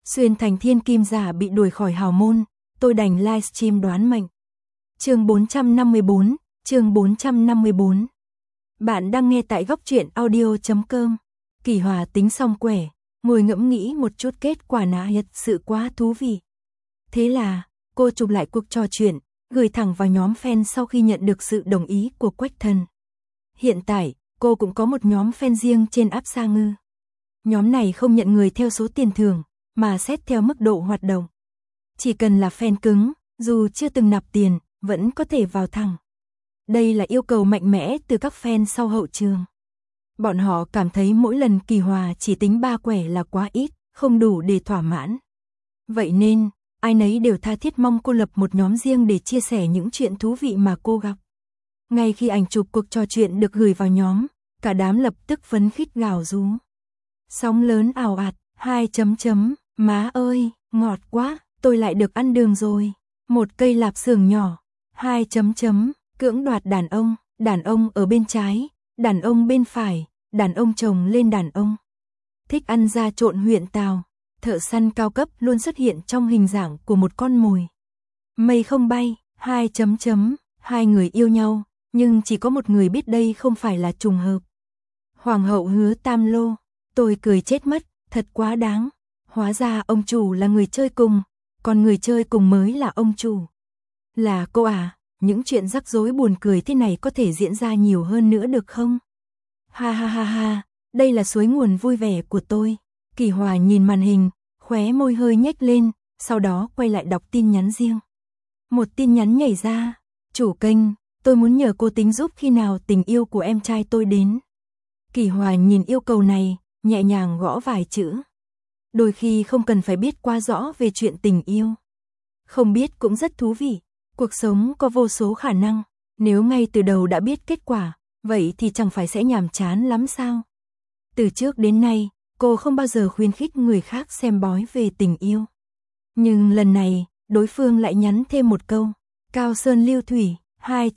Xuyên thành thiên kim giả bị đuổi khỏi hào môn, tôi đành livestream đoán mệnh. Chương 454, chương 454. Bạn đang nghe tại góc truyện audio.com. Kỳ Hòa tính xong quẻ, ngồi ngẫm nghĩ một chút kết quả nã thật sự quá thú vị. Thế là, cô chụp lại cuộc trò chuyện, gửi thẳng vào nhóm fan sau khi nhận được sự đồng ý của Quách Thần. Hiện tại, cô cũng có một nhóm fan riêng trên app Sa Ngư. Nhóm này không nhận người theo số tiền thưởng, mà xét theo mức độ hoạt động. Chỉ cần là fan cứng, dù chưa từng nạp tiền, vẫn có thể vào thẳng. Đây là yêu cầu mạnh mẽ từ các fan sau hậu trường. Bọn họ cảm thấy mỗi lần Kỳ Hòa chỉ tính 3 quẻ là quá ít, không đủ để thỏa mãn. Vậy nên, ai nấy đều tha thiết mong cô lập một nhóm riêng để chia sẻ những chuyện thú vị mà cô gặp. Ngay khi ảnh chụp cuộc trò chuyện được gửi vào nhóm, cả đám lập tức phấn khích gào rú. Sóng lớn ào ạt, 2 má ơi, ngọt quá, tôi lại được ăn đường rồi. Một cây lạp xưởng nhỏ, 2 cưỡng đoạt đàn ông ở bên trái, đàn ông bên phải, đàn ông chồng lên đàn ông. Thích ăn da trộn huyện tàu, thợ săn cao cấp luôn xuất hiện trong hình dạng của một con mồi. Mây không bay, 2 hai người yêu nhau, nhưng chỉ có một người biết đây không phải là trùng hợp. Hoàng hậu hứa tam lô, tôi cười chết mất, thật quá đáng. Hóa ra ông chủ là người chơi cùng, còn người chơi cùng mới là ông chủ. Là cô à, những chuyện rắc rối buồn cười thế này có thể diễn ra nhiều hơn nữa được không? Ha ha ha ha, đây là suối nguồn vui vẻ của tôi. Kỳ Hòa nhìn màn hình, khóe môi hơi nhếch lên, sau đó quay lại đọc tin nhắn riêng. Một tin nhắn nhảy ra, chủ kênh, tôi muốn nhờ cô tính giúp khi nào tình yêu của em trai tôi đến. Kỳ Hòa nhìn yêu cầu này, nhẹ nhàng gõ vài chữ. Đôi khi không cần phải biết quá rõ về chuyện tình yêu. Không biết cũng rất thú vị. Cuộc sống có vô số khả năng. Nếu ngay từ đầu đã biết kết quả, vậy thì chẳng phải sẽ nhàm chán lắm sao? Từ trước đến nay, cô không bao giờ khuyến khích người khác xem bói về tình yêu. Nhưng lần này, đối phương lại nhắn thêm một câu. Cao Sơn Lưu Thủy, 2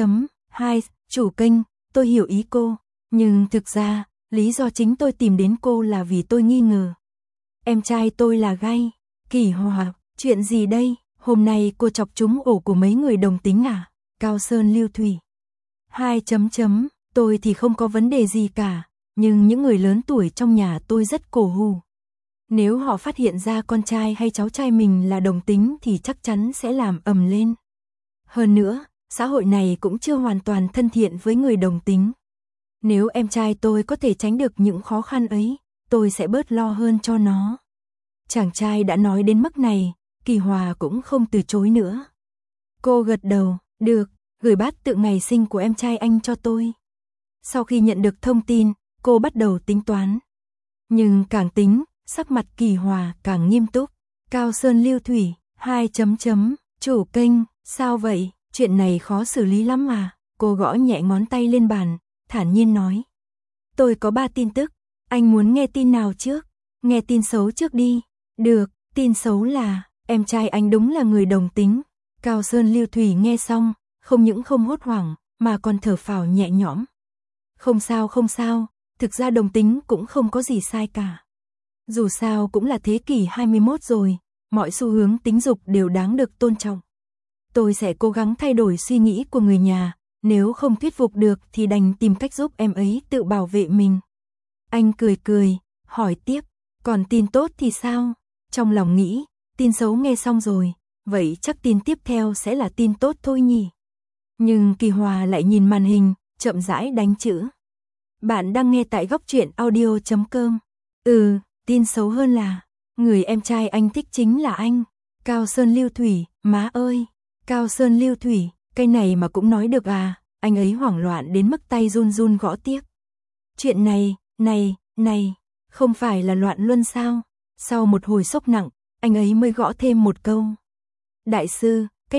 2, chủ kênh, tôi hiểu ý cô. Nhưng thực ra, lý do chính tôi tìm đến cô là vì tôi nghi ngờ. Em trai tôi là gay. Kỳ Hòa, chuyện gì đây? Hôm nay cô chọc trúng ổ của mấy người đồng tính à? Cao Sơn Lưu Thủy. 2 tôi thì không có vấn đề gì cả, nhưng những người lớn tuổi trong nhà tôi rất cổ hủ. Nếu họ phát hiện ra con trai hay cháu trai mình là đồng tính thì chắc chắn sẽ làm ầm lên. Hơn nữa, xã hội này cũng chưa hoàn toàn thân thiện với người đồng tính. Nếu em trai tôi có thể tránh được những khó khăn ấy, tôi sẽ bớt lo hơn cho nó. Chàng trai đã nói đến mức này, Kỳ Hòa cũng không từ chối nữa. Cô gật đầu, được, gửi bát tượng ngày sinh của em trai anh cho tôi. Sau khi nhận được thông tin, cô bắt đầu tính toán. Nhưng càng tính, sắc mặt Kỳ Hòa càng nghiêm túc. Cao Sơn Lưu Thủy, 2 chủ kênh, sao vậy, chuyện này khó xử lý lắm à? Cô gõ nhẹ ngón tay lên bàn, thản nhiên nói. Tôi có 3 tin tức, anh muốn nghe tin nào trước? Nghe tin xấu trước đi. Được, tin xấu là, em trai anh đúng là người đồng tính. Cao Sơn Lưu Thủy nghe xong, không những không hốt hoảng, mà còn thở phào nhẹ nhõm. Không sao, thực ra đồng tính cũng không có gì sai cả. Dù sao cũng là thế kỷ 21 rồi, mọi xu hướng tính dục đều đáng được tôn trọng. Tôi sẽ cố gắng thay đổi suy nghĩ của người nhà, nếu không thuyết phục được thì đành tìm cách giúp em ấy tự bảo vệ mình. Anh cười, hỏi tiếp, còn tin tốt thì sao? Trong lòng nghĩ, tin xấu nghe xong rồi, vậy chắc tin tiếp theo sẽ là tin tốt thôi nhỉ. Nhưng Kỳ Hòa lại nhìn màn hình, chậm rãi đánh chữ. Bạn đang nghe tại góc truyện audio.com. Tin xấu hơn là, người em trai anh thích chính là anh. Cao Sơn Lưu Thủy, má ơi. Cao Sơn Lưu Thủy, cái này mà cũng nói được à? Anh ấy hoảng loạn đến mức tay run run gõ tiếp. Chuyện này, không phải là loạn luân sao? Sau một hồi sốc nặng, anh ấy mới gõ thêm một câu. Đại sư, cái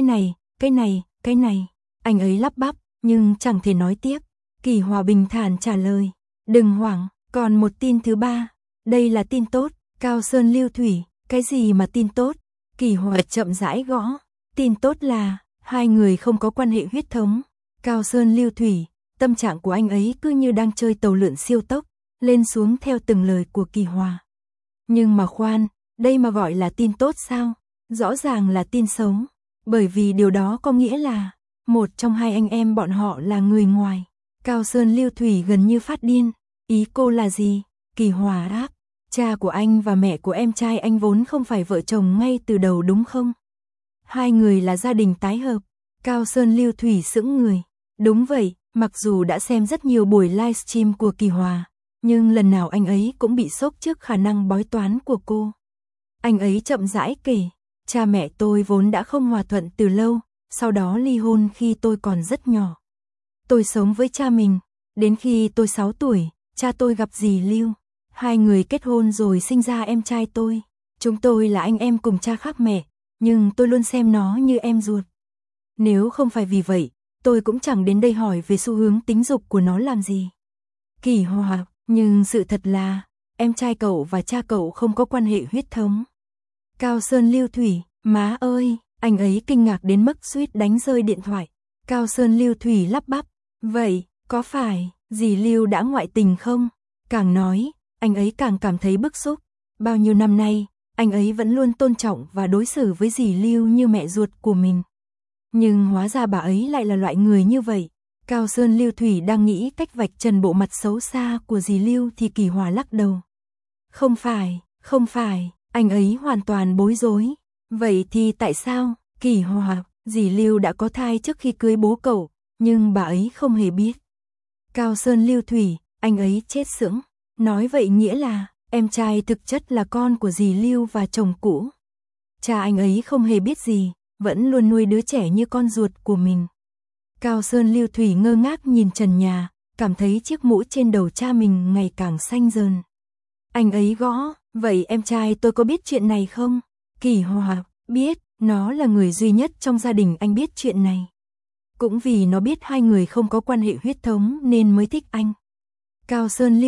này. Anh ấy lắp bắp, nhưng chẳng thể nói tiếp. Kỳ Hòa bình thản trả lời. Đừng hoảng, còn một tin thứ 3. Đây là tin tốt. Cao Sơn Lưu Thủy, cái gì mà tin tốt? Kỳ Hòa chậm rãi gõ. Tin tốt là, hai người không có quan hệ huyết thống. Cao Sơn Lưu Thủy, tâm trạng của anh ấy cứ như đang chơi tàu lượn siêu tốc, lên xuống theo từng lời của Kỳ Hòa. Nhưng mà khoan, Đây mà gọi là tin tốt sao? Rõ ràng là tin xấu. Bởi vì điều đó có nghĩa là một trong hai anh em bọn họ là người ngoài. Cao Sơn Lưu Thủy gần như phát điên. Ý cô là gì? Kỳ Hòa đáp. Cha của anh và mẹ của em trai anh vốn không phải vợ chồng ngay từ đầu đúng không? Hai người là gia đình tái hợp. Cao Sơn Lưu Thủy sững người. Đúng vậy, mặc dù đã xem rất nhiều buổi livestream của Kỳ Hòa, nhưng lần nào anh ấy cũng bị sốc trước khả năng bói toán của cô. Anh ấy chậm rãi kể, cha mẹ tôi vốn đã không hòa thuận từ lâu, sau đó ly hôn khi tôi còn rất nhỏ. Tôi sống với cha mình, đến khi tôi 6 tuổi, cha tôi gặp dì Lưu. Hai người kết hôn rồi sinh ra em trai tôi. Chúng tôi là anh em cùng cha khác mẹ, nhưng tôi luôn xem nó như em ruột. Nếu không phải vì vậy, tôi cũng chẳng đến đây hỏi về xu hướng tính dục của nó làm gì. Kỳ Hòa, nhưng sự thật là, em trai cậu và cha cậu không có quan hệ huyết thống. Cao Sơn Lưu Thủy, má ơi, anh ấy kinh ngạc đến mức suýt đánh rơi điện thoại. Cao Sơn Lưu Thủy lắp bắp, vậy, có phải, dì Lưu đã ngoại tình không? Càng nói, anh ấy càng cảm thấy bức xúc. Bao nhiêu năm nay, anh ấy vẫn luôn tôn trọng và đối xử với dì Lưu như mẹ ruột của mình. Nhưng hóa ra bà ấy lại là loại người như vậy. Cao Sơn Lưu Thủy đang nghĩ cách vạch trần bộ mặt xấu xa của dì Lưu thì Kỳ Hòa lắc đầu. Không phải, anh ấy hoàn toàn bối rối. Vậy thì tại sao? Kỳ Hòa, dì Lưu đã có thai trước khi cưới bố cậu, nhưng bà ấy không hề biết. Cao Sơn Lưu Thủy, anh ấy chết sững. Nói vậy nghĩa là, em trai thực chất là con của dì Lưu và chồng cũ. Cha anh ấy không hề biết gì, vẫn luôn nuôi đứa trẻ như con ruột của mình. Cao Sơn Lưu Thủy ngơ ngác nhìn trần nhà, cảm thấy chiếc mũ trên đầu cha mình ngày càng xanh dần. Anh ấy gõ, vậy em trai tôi có biết chuyện này không? Kỳ Hòa, biết, nó là người duy nhất trong gia đình anh biết chuyện này. Cũng vì nó biết hai người không có quan hệ huyết thống nên mới thích anh. Cao Sơn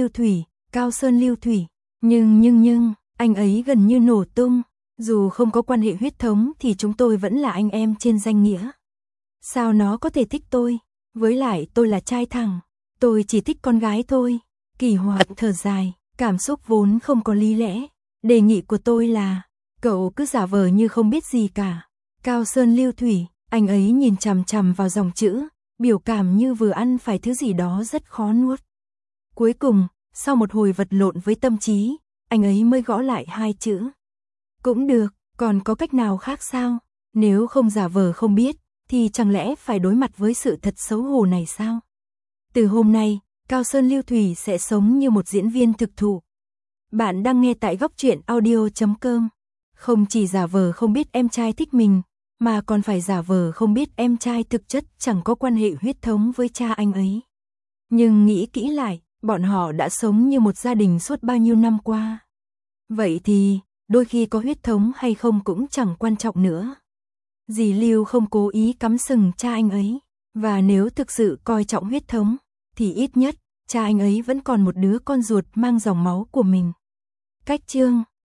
Lưu Thủy, nhưng, anh ấy gần như nổ tung. Dù không có quan hệ huyết thống thì chúng tôi vẫn là anh em trên danh nghĩa. Sao nó có thể thích tôi? Với lại tôi là trai thẳng. Tôi chỉ thích con gái thôi. Kỳ Hòa thở dài, cảm xúc vốn không có lý lẽ. Đề nghị của tôi là, cậu cứ giả vờ như không biết gì cả. Cao Sơn Lưu Thủy, anh ấy nhìn chằm chằm vào dòng chữ, biểu cảm như vừa ăn phải thứ gì đó rất khó nuốt. Cuối cùng, sau một hồi vật lộn với tâm trí, anh ấy mới gõ lại hai chữ. Cũng được, còn có cách nào khác sao? Nếu không giả vờ không biết, thì chẳng lẽ phải đối mặt với sự thật xấu hổ này sao? Từ hôm nay, Cao Sơn Lưu Thủy sẽ sống như một diễn viên thực thụ. Bạn đang nghe tại góc truyện audio.com. Không chỉ giả vờ không biết em trai thích mình, mà còn phải giả vờ không biết em trai thực chất chẳng có quan hệ huyết thống với cha anh ấy. Nhưng nghĩ kỹ lại, bọn họ đã sống như một gia đình suốt bao nhiêu năm qua. Vậy thì, đôi khi có huyết thống hay không cũng chẳng quan trọng nữa. Dì Lưu không cố ý cắm sừng cha anh ấy, và nếu thực sự coi trọng huyết thống, thì ít nhất, cha anh ấy vẫn còn một đứa con ruột mang dòng máu của mình. Cách chương